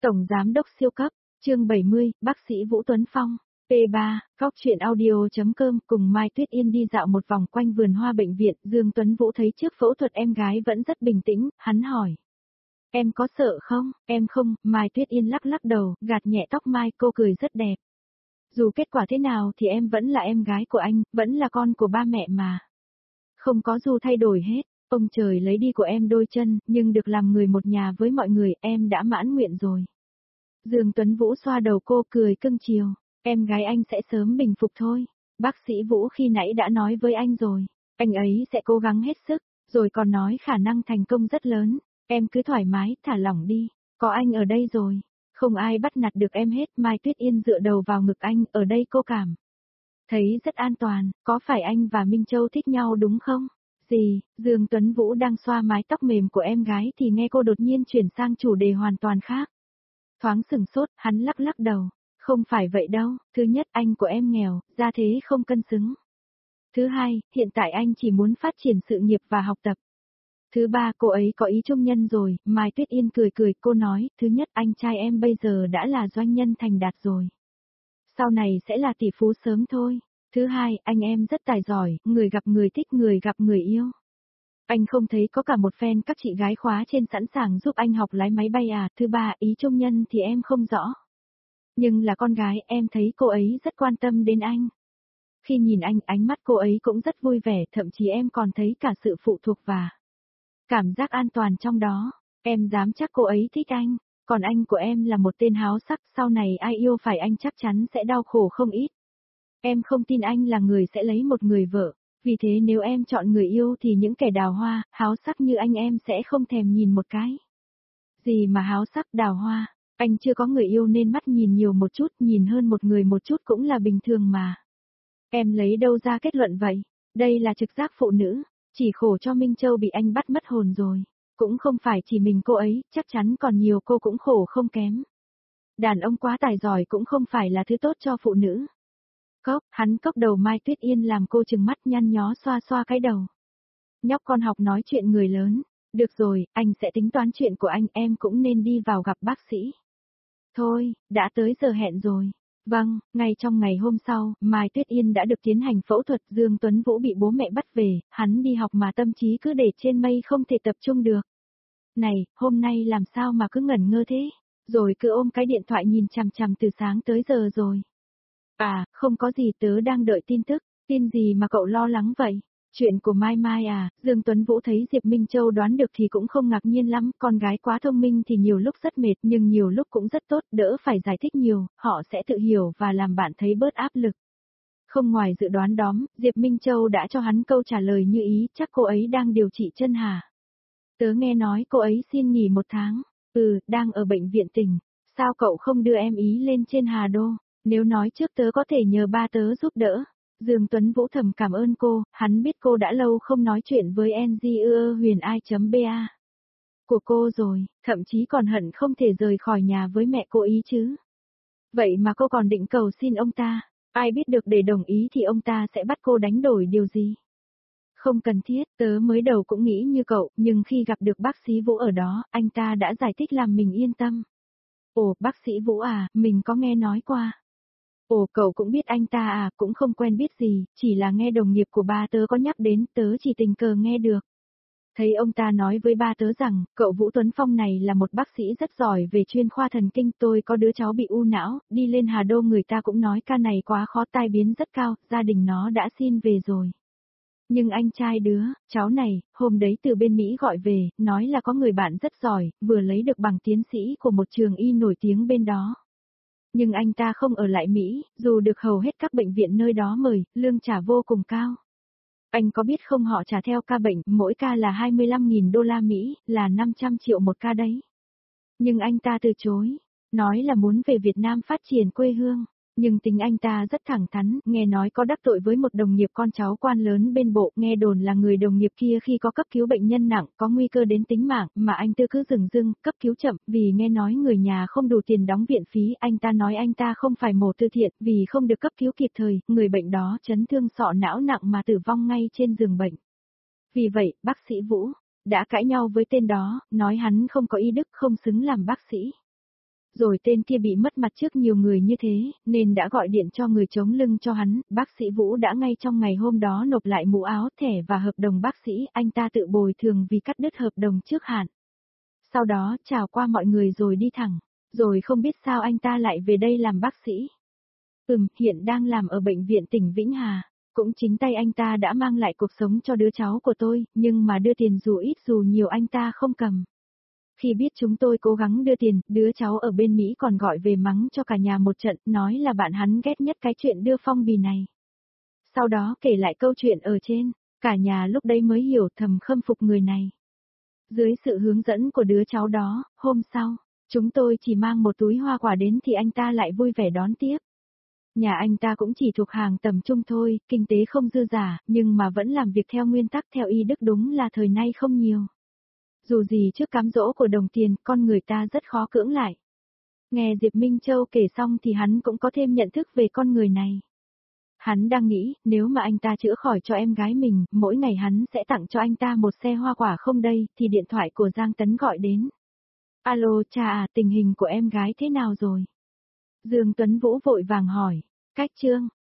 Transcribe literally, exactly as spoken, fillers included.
Tổng Giám đốc siêu cấp, chương bảy mươi, bác sĩ Vũ Tuấn Phong, P ba, Góc truyện audio.com cùng Mai Tuyết Yên đi dạo một vòng quanh vườn hoa bệnh viện. Dương Tuấn Vũ thấy trước phẫu thuật em gái vẫn rất bình tĩnh, hắn hỏi. Em có sợ không? Em không, Mai Tuyết Yên lắc lắc đầu, gạt nhẹ tóc Mai, cô cười rất đẹp. Dù kết quả thế nào thì em vẫn là em gái của anh, vẫn là con của ba mẹ mà. Không có dù thay đổi hết, ông trời lấy đi của em đôi chân, nhưng được làm người một nhà với mọi người, em đã mãn nguyện rồi. Dương Tuấn Vũ xoa đầu cô, cười cưng chiều, em gái anh sẽ sớm bình phục thôi. Bác sĩ Vũ khi nãy đã nói với anh rồi, anh ấy sẽ cố gắng hết sức, rồi còn nói khả năng thành công rất lớn. Em cứ thoải mái, thả lỏng đi, có anh ở đây rồi, không ai bắt nạt được em hết. Mai Tuyết Yên dựa đầu vào ngực anh, ở đây cô cảm thấy rất an toàn. Có phải anh và Minh Châu thích nhau đúng không? Gì? Dương Tuấn Vũ đang xoa mái tóc mềm của em gái thì nghe cô đột nhiên chuyển sang chủ đề hoàn toàn khác. Thoáng sừng sốt, hắn lắc lắc đầu. Không phải vậy đâu, thứ nhất anh của em nghèo, gia thế không cân xứng. Thứ hai, hiện tại anh chỉ muốn phát triển sự nghiệp và học tập. Thứ ba, cô ấy có ý trung nhân rồi. Mai Tuyết Yên cười cười, cô nói, thứ nhất anh trai em bây giờ đã là doanh nhân thành đạt rồi. Sau này sẽ là tỷ phú sớm thôi. Thứ hai, anh em rất tài giỏi, người gặp người thích, người gặp người yêu. Anh không thấy có cả một fan các chị gái khóa trên sẵn sàng giúp anh học lái máy bay à. Thứ ba, ý trung nhân thì em không rõ. Nhưng là con gái, em thấy cô ấy rất quan tâm đến anh. Khi nhìn anh, ánh mắt cô ấy cũng rất vui vẻ, thậm chí em còn thấy cả sự phụ thuộc và cảm giác an toàn trong đó. Em dám chắc cô ấy thích anh. Còn anh của em là một tên háo sắc, sau này ai yêu phải anh chắc chắn sẽ đau khổ không ít. Em không tin anh là người sẽ lấy một người vợ. Vì thế nếu em chọn người yêu thì những kẻ đào hoa, háo sắc như anh em sẽ không thèm nhìn một cái. Gì mà háo sắc đào hoa, anh chưa có người yêu nên mắt nhìn nhiều một chút, nhìn hơn một người một chút cũng là bình thường mà. Em lấy đâu ra kết luận vậy? Đây là trực giác phụ nữ, chỉ khổ cho Minh Châu bị anh bắt mất hồn rồi. Cũng không phải chỉ mình cô ấy, chắc chắn còn nhiều cô cũng khổ không kém. Đàn ông quá tài giỏi cũng không phải là thứ tốt cho phụ nữ. Cốc, hắn cốc đầu Mai Tuyết Yên làm cô chừng mắt nhăn nhó xoa xoa cái đầu. Nhóc con học nói chuyện người lớn. Được rồi, anh sẽ tính toán chuyện của anh, em cũng nên đi vào gặp bác sĩ. Thôi, đã tới giờ hẹn rồi. Vâng, ngay trong ngày hôm sau, Mai Tuyết Yên đã được tiến hành phẫu thuật. Dương Tuấn Vũ bị bố mẹ bắt về, hắn đi học mà tâm trí cứ để trên mây không thể tập trung được. Này, hôm nay làm sao mà cứ ngẩn ngơ thế? Rồi cứ ôm cái điện thoại nhìn chằm chằm từ sáng tới giờ rồi. À, không có gì, tớ đang đợi tin tức. Tin gì mà cậu lo lắng vậy? Chuyện của Mai Mai à? Dương Tuấn Vũ thấy Diệp Minh Châu đoán được thì cũng không ngạc nhiên lắm, con gái quá thông minh thì nhiều lúc rất mệt nhưng nhiều lúc cũng rất tốt, đỡ phải giải thích nhiều, họ sẽ tự hiểu và làm bạn thấy bớt áp lực. Không ngoài dự đoán đó, Diệp Minh Châu đã cho hắn câu trả lời như ý, chắc cô ấy đang điều trị chân hả? Tớ nghe nói cô ấy xin nghỉ một tháng. Ừ, đang ở bệnh viện tỉnh. Sao cậu không đưa em ý lên trên Hà Đô? Nếu nói trước tớ có thể nhờ ba tớ giúp đỡ. Dương Tuấn Vũ thầm cảm ơn cô, hắn biết cô đã lâu không nói chuyện với en giê ơ huyền i.ba của cô rồi, thậm chí còn hận không thể rời khỏi nhà với mẹ cô ý chứ. Vậy mà cô còn định cầu xin ông ta, ai biết được để đồng ý thì ông ta sẽ bắt cô đánh đổi điều gì. Không cần thiết, tớ mới đầu cũng nghĩ như cậu, nhưng khi gặp được bác sĩ Vũ ở đó, anh ta đã giải thích làm mình yên tâm. Ồ, bác sĩ Vũ à, mình có nghe nói qua. Ồ, cậu cũng biết anh ta à, cũng không quen biết gì, chỉ là nghe đồng nghiệp của ba tớ có nhắc đến, tớ chỉ tình cờ nghe được. Thấy ông ta nói với ba tớ rằng, cậu Vũ Tuấn Phong này là một bác sĩ rất giỏi về chuyên khoa thần kinh, tôi có đứa cháu bị u não, đi lên Hà Đô người ta cũng nói ca này quá khó, tai biến rất cao, gia đình nó đã xin về rồi. Nhưng anh trai đứa, cháu này, hôm đấy từ bên Mỹ gọi về, nói là có người bạn rất giỏi, vừa lấy được bằng tiến sĩ của một trường y nổi tiếng bên đó. Nhưng anh ta không ở lại Mỹ, dù được hầu hết các bệnh viện nơi đó mời, lương trả vô cùng cao. Anh có biết không, họ trả theo ca bệnh, mỗi ca là hai mươi lăm nghìn đô la Mỹ, là năm trăm triệu một ca đấy. Nhưng anh ta từ chối, nói là muốn về Việt Nam phát triển quê hương. Nhưng tính anh ta rất thẳng thắn, nghe nói có đắc tội với một đồng nghiệp con cháu quan lớn bên bộ, nghe đồn là người đồng nghiệp kia khi có cấp cứu bệnh nhân nặng, có nguy cơ đến tính mạng, mà anh tư cứ dừng dưng, cấp cứu chậm, vì nghe nói người nhà không đủ tiền đóng viện phí, anh ta nói anh ta không phải mổ từ thiện, vì không được cấp cứu kịp thời, người bệnh đó chấn thương sọ não nặng mà tử vong ngay trên giường bệnh. Vì vậy, bác sĩ Vũ đã cãi nhau với tên đó, nói hắn không có y đức, không xứng làm bác sĩ. Rồi tên kia bị mất mặt trước nhiều người như thế, nên đã gọi điện cho người chống lưng cho hắn, bác sĩ Vũ đã ngay trong ngày hôm đó nộp lại mũ áo, thẻ và hợp đồng bác sĩ, anh ta tự bồi thường vì cắt đứt hợp đồng trước hạn. Sau đó chào qua mọi người rồi đi thẳng, rồi không biết sao anh ta lại về đây làm bác sĩ. Ừm, hiện đang làm ở bệnh viện tỉnh Vĩnh Hà, cũng chính tay anh ta đã mang lại cuộc sống cho đứa cháu của tôi, nhưng mà đưa tiền dù ít dù nhiều anh ta không cầm. Khi biết chúng tôi cố gắng đưa tiền, đứa cháu ở bên Mỹ còn gọi về mắng cho cả nhà một trận, nói là bạn hắn ghét nhất cái chuyện đưa phong bì này. Sau đó kể lại câu chuyện ở trên, cả nhà lúc đấy mới hiểu thầm khâm phục người này. Dưới sự hướng dẫn của đứa cháu đó, hôm sau, chúng tôi chỉ mang một túi hoa quả đến thì anh ta lại vui vẻ đón tiếp. Nhà anh ta cũng chỉ thuộc hàng tầm trung thôi, kinh tế không dư giả, nhưng mà vẫn làm việc theo nguyên tắc theo y đức, đúng là thời nay không nhiều. Dù gì trước cám dỗ của đồng tiền, con người ta rất khó cưỡng lại. Nghe Diệp Minh Châu kể xong thì hắn cũng có thêm nhận thức về con người này. Hắn đang nghĩ, nếu mà anh ta chữa khỏi cho em gái mình, mỗi ngày hắn sẽ tặng cho anh ta một xe hoa quả không đây, thì điện thoại của Giang Tấn gọi đến. Alo, cha à, tình hình của em gái thế nào rồi? Dương Tuấn Vũ vội vàng hỏi, cách Trương,